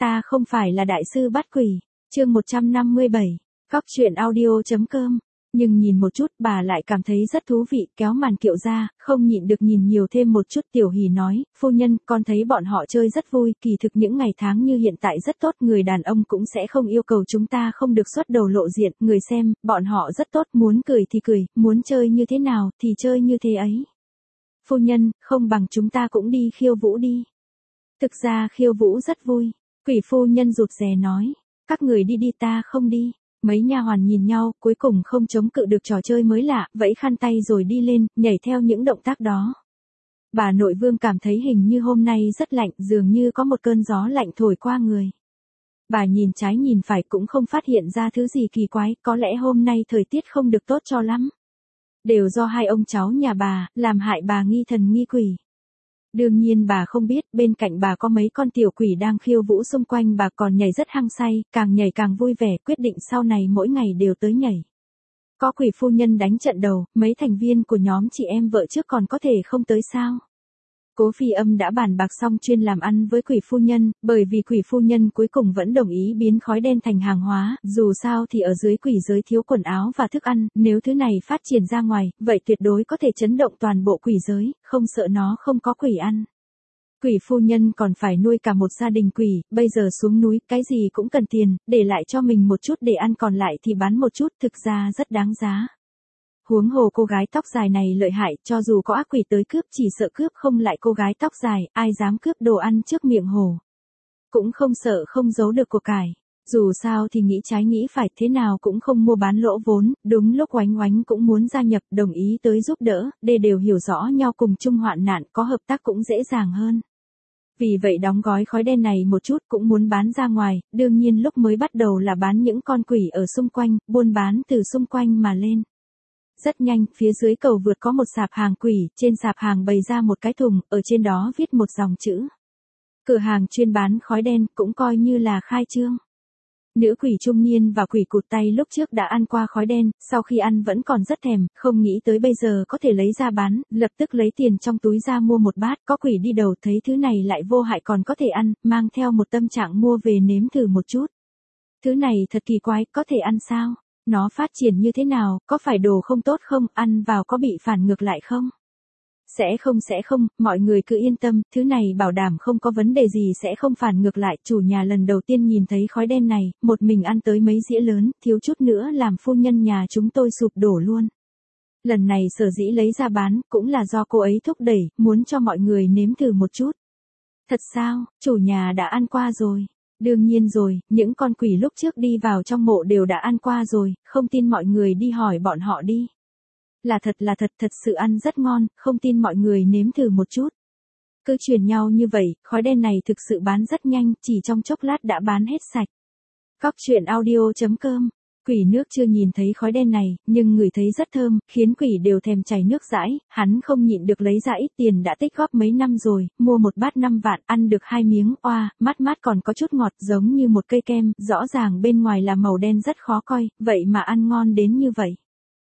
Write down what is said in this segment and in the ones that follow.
ta không phải là đại sư bắt quỷ. Chương 157, Góc truyện audio.com. Nhưng nhìn một chút bà lại cảm thấy rất thú vị, kéo màn kiệu ra, không nhịn được nhìn nhiều thêm một chút. Tiểu Hỷ nói, phu nhân, con thấy bọn họ chơi rất vui, kỳ thực những ngày tháng như hiện tại rất tốt, người đàn ông cũng sẽ không yêu cầu chúng ta không được xuất đầu lộ diện, người xem, bọn họ rất tốt, muốn cười thì cười, muốn chơi như thế nào thì chơi như thế ấy. Phu nhân, không bằng chúng ta cũng đi khiêu vũ đi. Thực ra khiêu vũ rất vui. Quỷ phu nhân rụt rè nói, các người đi đi ta không đi. Mấy nha hoàn nhìn nhau, cuối cùng không chống cự được trò chơi mới lạ, vẫy khăn tay rồi đi lên, nhảy theo những động tác đó. Bà nội Vương cảm thấy hình như hôm nay rất lạnh, dường như có một cơn gió lạnh thổi qua người. Bà nhìn trái nhìn phải cũng không phát hiện ra thứ gì kỳ quái, có lẽ hôm nay thời tiết không được tốt cho lắm. Đều do hai ông cháu nhà bà, làm hại bà nghi thần nghi quỷ. Đương nhiên bà không biết, bên cạnh bà có mấy con tiểu quỷ đang khiêu vũ xung quanh bà còn nhảy rất hăng say, càng nhảy càng vui vẻ, quyết định sau này mỗi ngày đều tới nhảy. Có quỷ phu nhân đánh trận đầu, mấy thành viên của nhóm chị em vợ trước còn có thể không tới sao. Cố Phi Âm đã bàn bạc xong chuyên làm ăn với quỷ phu nhân, bởi vì quỷ phu nhân cuối cùng vẫn đồng ý biến khói đen thành hàng hóa, dù sao thì ở dưới quỷ giới thiếu quần áo và thức ăn, nếu thứ này phát triển ra ngoài, vậy tuyệt đối có thể chấn động toàn bộ quỷ giới, không sợ nó không có quỷ ăn. Quỷ phu nhân còn phải nuôi cả một gia đình quỷ, bây giờ xuống núi, cái gì cũng cần tiền, để lại cho mình một chút để ăn còn lại thì bán một chút, thực ra rất đáng giá. Huống hồ cô gái tóc dài này lợi hại, cho dù có ác quỷ tới cướp chỉ sợ cướp không lại cô gái tóc dài, ai dám cướp đồ ăn trước miệng hổ. Cũng không sợ không giấu được của cải. Dù sao thì nghĩ trái nghĩ phải, thế nào cũng không mua bán lỗ vốn, đúng lúc Oánh Oánh cũng muốn gia nhập, đồng ý tới giúp đỡ, để đều hiểu rõ nhau cùng chung hoạn nạn, có hợp tác cũng dễ dàng hơn. Vì vậy đóng gói khói đen này một chút cũng muốn bán ra ngoài, đương nhiên lúc mới bắt đầu là bán những con quỷ ở xung quanh, buôn bán từ xung quanh mà lên. Rất nhanh, phía dưới cầu vượt có một sạp hàng quỷ, trên sạp hàng bày ra một cái thùng, ở trên đó viết một dòng chữ. Cửa hàng chuyên bán khói đen, cũng coi như là khai trương. Nữ quỷ trung niên và quỷ cụt tay lúc trước đã ăn qua khói đen, sau khi ăn vẫn còn rất thèm, không nghĩ tới bây giờ có thể lấy ra bán, lập tức lấy tiền trong túi ra mua một bát, có quỷ đi đầu thấy thứ này lại vô hại còn có thể ăn, mang theo một tâm trạng mua về nếm thử một chút. Thứ này thật kỳ quái, có thể ăn sao? Nó phát triển như thế nào, có phải đồ không tốt không, ăn vào có bị phản ngược lại không? Sẽ không, mọi người cứ yên tâm, thứ này bảo đảm không có vấn đề gì sẽ không phản ngược lại. Chủ nhà lần đầu tiên nhìn thấy khói đen này, một mình ăn tới mấy dĩa lớn, thiếu chút nữa làm phu nhân nhà chúng tôi sụp đổ luôn. Lần này sở dĩ lấy ra bán, cũng là do cô ấy thúc đẩy, muốn cho mọi người nếm thử một chút. Thật sao, chủ nhà đã ăn qua rồi. Đương nhiên rồi, những con quỷ lúc trước đi vào trong mộ đều đã ăn qua rồi, không tin mọi người đi hỏi bọn họ đi. Là thật, thật sự ăn rất ngon, không tin mọi người nếm thử một chút. Cứ truyền nhau như vậy, khói đen này thực sự bán rất nhanh, chỉ trong chốc lát đã bán hết sạch. Góc truyện audio.com. Quỷ nước chưa nhìn thấy khói đen này, nhưng ngửi thấy rất thơm, khiến quỷ đều thèm chảy nước dãi, hắn không nhịn được lấy ra ít tiền đã tích góp mấy năm rồi, mua một bát 5 vạn, ăn được 2 miếng, oa, mát còn có chút ngọt giống như một cây kem, rõ ràng bên ngoài là màu đen rất khó coi, vậy mà ăn ngon đến như vậy.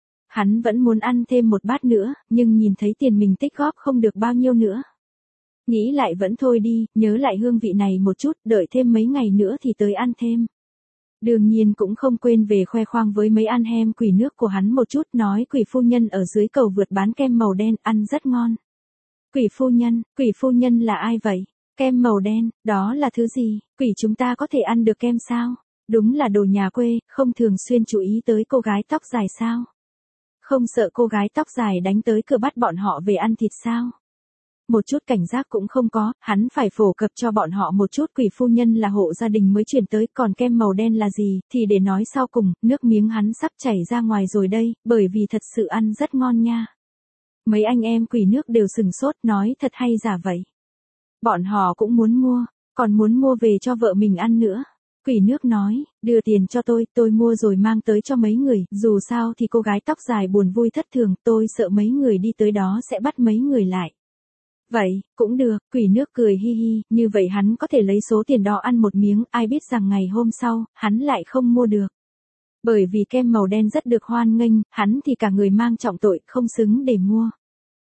Hắn vẫn muốn ăn thêm một bát nữa, nhưng nhìn thấy tiền mình tích góp không được bao nhiêu nữa. Nghĩ lại vẫn thôi đi, nhớ lại hương vị này một chút, đợi thêm mấy ngày nữa thì tới ăn thêm. Đương nhiên cũng không quên về khoe khoang với mấy ăn hem quỷ nước của hắn một chút, nói quỷ phu nhân ở dưới cầu vượt bán kem màu đen, ăn rất ngon. Quỷ phu nhân là ai vậy? Kem màu đen, đó là thứ gì? Quỷ chúng ta có thể ăn được kem sao? Đúng là đồ nhà quê, không thường xuyên chú ý tới cô gái tóc dài sao? Không sợ cô gái tóc dài đánh tới cửa bắt bọn họ về ăn thịt sao? Một chút cảnh giác cũng không có, hắn phải phổ cập cho bọn họ một chút. Quỷ phu nhân là hộ gia đình mới chuyển tới, còn kem màu đen là gì, thì để nói sau cùng, nước miếng hắn sắp chảy ra ngoài rồi đây, bởi vì thật sự ăn rất ngon nha. Mấy anh em quỷ nước đều sừng sốt, nói thật hay giả vậy. Bọn họ cũng muốn mua, còn muốn mua về cho vợ mình ăn nữa. Quỷ nước nói, đưa tiền cho tôi mua rồi mang tới cho mấy người, dù sao thì cô gái tóc dài buồn vui thất thường, tôi sợ mấy người đi tới đó sẽ bắt mấy người lại. Vậy, cũng được, quỷ nước cười hi hi, như vậy hắn có thể lấy số tiền đó ăn một miếng, ai biết rằng ngày hôm sau, hắn lại không mua được. Bởi vì kem màu đen rất được hoan nghênh, hắn thì cả người mang trọng tội, không xứng để mua.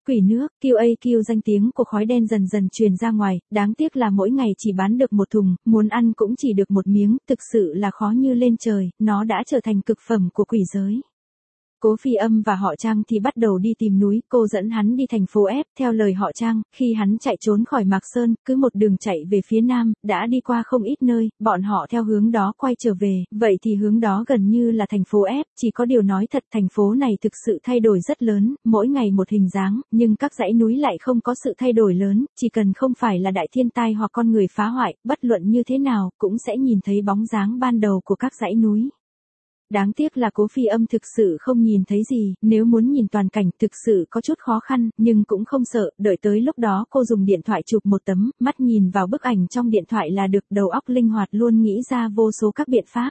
Quỷ nước, QAQ danh tiếng của khói đen dần dần truyền ra ngoài, đáng tiếc là mỗi ngày chỉ bán được một thùng, muốn ăn cũng chỉ được một miếng, thực sự là khó như lên trời, nó đã trở thành cực phẩm của quỷ giới. Cố Phi Âm và họ Trang thì bắt đầu đi tìm núi, cô dẫn hắn đi thành phố F, theo lời họ Trang, khi hắn chạy trốn khỏi Mạc Sơn, cứ một đường chạy về phía nam, đã đi qua không ít nơi, bọn họ theo hướng đó quay trở về, vậy thì hướng đó gần như là thành phố F, chỉ có điều nói thật thành phố này thực sự thay đổi rất lớn, mỗi ngày một hình dáng, nhưng các dãy núi lại không có sự thay đổi lớn, chỉ cần không phải là đại thiên tai hoặc con người phá hoại, bất luận như thế nào, cũng sẽ nhìn thấy bóng dáng ban đầu của các dãy núi. Đáng tiếc là Cố Phi Âm thực sự không nhìn thấy gì, nếu muốn nhìn toàn cảnh thực sự có chút khó khăn, nhưng cũng không sợ, đợi tới lúc đó cô dùng điện thoại chụp một tấm, mắt nhìn vào bức ảnh trong điện thoại là được, đầu óc linh hoạt luôn nghĩ ra vô số các biện pháp.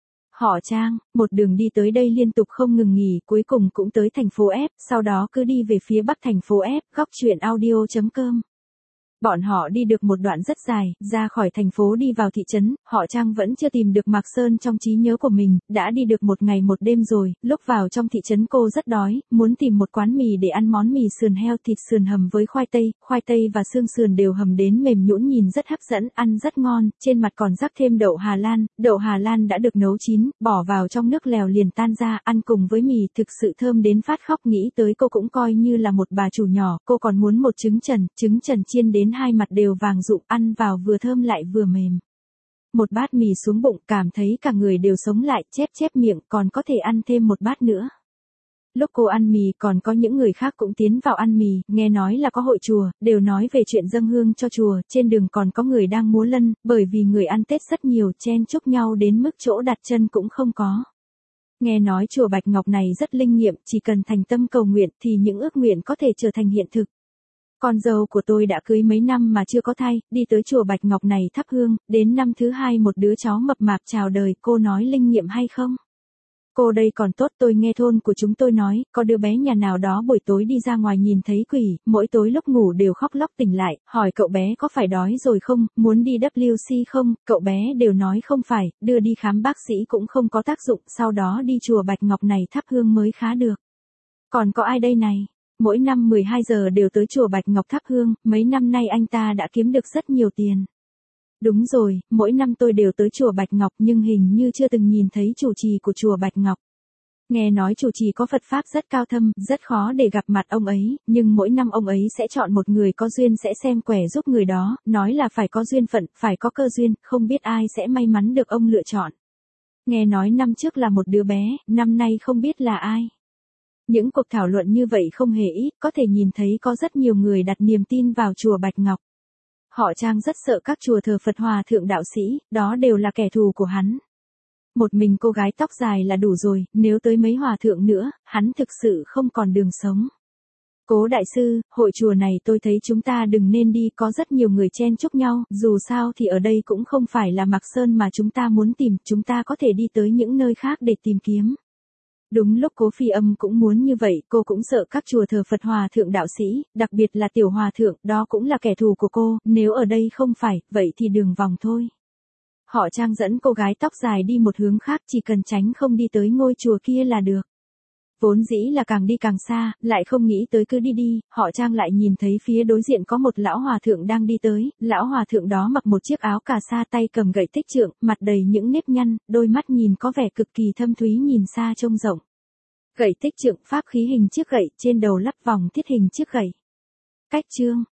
Họ Trang, một đường đi tới đây liên tục không ngừng nghỉ, cuối cùng cũng tới thành phố F, sau đó cứ đi về phía bắc thành phố F, góc truyện audio.com. Bọn họ đi được một đoạn rất dài, ra khỏi thành phố đi vào thị trấn, họ Trang vẫn chưa tìm được Mạc Sơn trong trí nhớ của mình, đã đi được một ngày một đêm rồi, lúc vào trong thị trấn cô rất đói, muốn tìm một quán mì để ăn món mì sườn heo thịt sườn hầm với khoai tây và xương sườn đều hầm đến mềm nhũn nhìn rất hấp dẫn, ăn rất ngon, trên mặt còn rắc thêm đậu Hà Lan đã được nấu chín, bỏ vào trong nước lèo liền tan ra, ăn cùng với mì thực sự thơm đến phát khóc, nghĩ tới cô cũng coi như là một bà chủ nhỏ, cô còn muốn một trứng trần chiên đến hai mặt đều vàng rụm, ăn vào vừa thơm lại vừa mềm. Một bát mì xuống bụng, cảm thấy cả người đều sống lại, chép miệng, còn có thể ăn thêm một bát nữa. Lúc cô ăn mì còn có những người khác cũng tiến vào ăn mì, nghe nói là có hội chùa, đều nói về chuyện dâng hương cho chùa, trên đường còn có người đang múa lân, bởi vì người ăn Tết rất nhiều, chen chúc nhau đến mức chỗ đặt chân cũng không có. Nghe nói chùa Bạch Ngọc này rất linh nghiệm, chỉ cần thành tâm cầu nguyện thì những ước nguyện có thể trở thành hiện thực. Con dâu của tôi đã cưới mấy năm mà chưa có thai, đi tới chùa Bạch Ngọc này thắp hương, đến năm thứ 2 một đứa cháu mập mạp chào đời, cô nói linh nghiệm hay không? Cô đây còn tốt, tôi nghe thôn của chúng tôi nói, có đứa bé nhà nào đó buổi tối đi ra ngoài nhìn thấy quỷ, mỗi tối lúc ngủ đều khóc lóc tỉnh lại, hỏi cậu bé có phải đói rồi không, muốn đi WC không, cậu bé đều nói không phải, đưa đi khám bác sĩ cũng không có tác dụng, sau đó đi chùa Bạch Ngọc này thắp hương mới khá được. Còn có ai đây này? Mỗi năm 12 giờ đều tới chùa Bạch Ngọc thắp hương, mấy năm nay anh ta đã kiếm được rất nhiều tiền. Đúng rồi, mỗi năm tôi đều tới chùa Bạch Ngọc nhưng hình như chưa từng nhìn thấy chủ trì của chùa Bạch Ngọc. Nghe nói chủ trì có Phật Pháp rất cao thâm, rất khó để gặp mặt ông ấy, nhưng mỗi năm ông ấy sẽ chọn một người có duyên sẽ xem quẻ giúp người đó, nói là phải có duyên phận, phải có cơ duyên, không biết ai sẽ may mắn được ông lựa chọn. Nghe nói năm trước là một đứa bé, năm nay không biết là ai. Những cuộc thảo luận như vậy không hề ít, có thể nhìn thấy có rất nhiều người đặt niềm tin vào chùa Bạch Ngọc. Họ Trang rất sợ các chùa thờ Phật Hòa thượng đạo sĩ, đó đều là kẻ thù của hắn. Một mình cô gái tóc dài là đủ rồi, nếu tới mấy hòa thượng nữa, hắn thực sự không còn đường sống. Cố đại sư, hội chùa này tôi thấy chúng ta đừng nên đi, có rất nhiều người chen chúc nhau, dù sao thì ở đây cũng không phải là Mạc Sơn mà chúng ta muốn tìm, chúng ta có thể đi tới những nơi khác để tìm kiếm. Đúng lúc Cố Phi Âm cũng muốn như vậy, cô cũng sợ các chùa thờ Phật Hòa thượng đạo sĩ, đặc biệt là tiểu hòa thượng, đó cũng là kẻ thù của cô, nếu ở đây không phải, vậy thì đường vòng thôi. Họ Trang dẫn cô gái tóc dài đi một hướng khác, chỉ cần tránh không đi tới ngôi chùa kia là được. Vốn dĩ là càng đi càng xa, lại không nghĩ tới cứ đi, họ Trang lại nhìn thấy phía đối diện có một lão hòa thượng đang đi tới, lão hòa thượng đó mặc một chiếc áo cà sa, tay cầm gậy tích trượng, mặt đầy những nếp nhăn, đôi mắt nhìn có vẻ cực kỳ thâm thúy, nhìn xa trông rộng. Gậy tích trượng, pháp khí hình chiếc gậy, trên đầu lắp vòng thiết hình chiếc gậy. Cách chương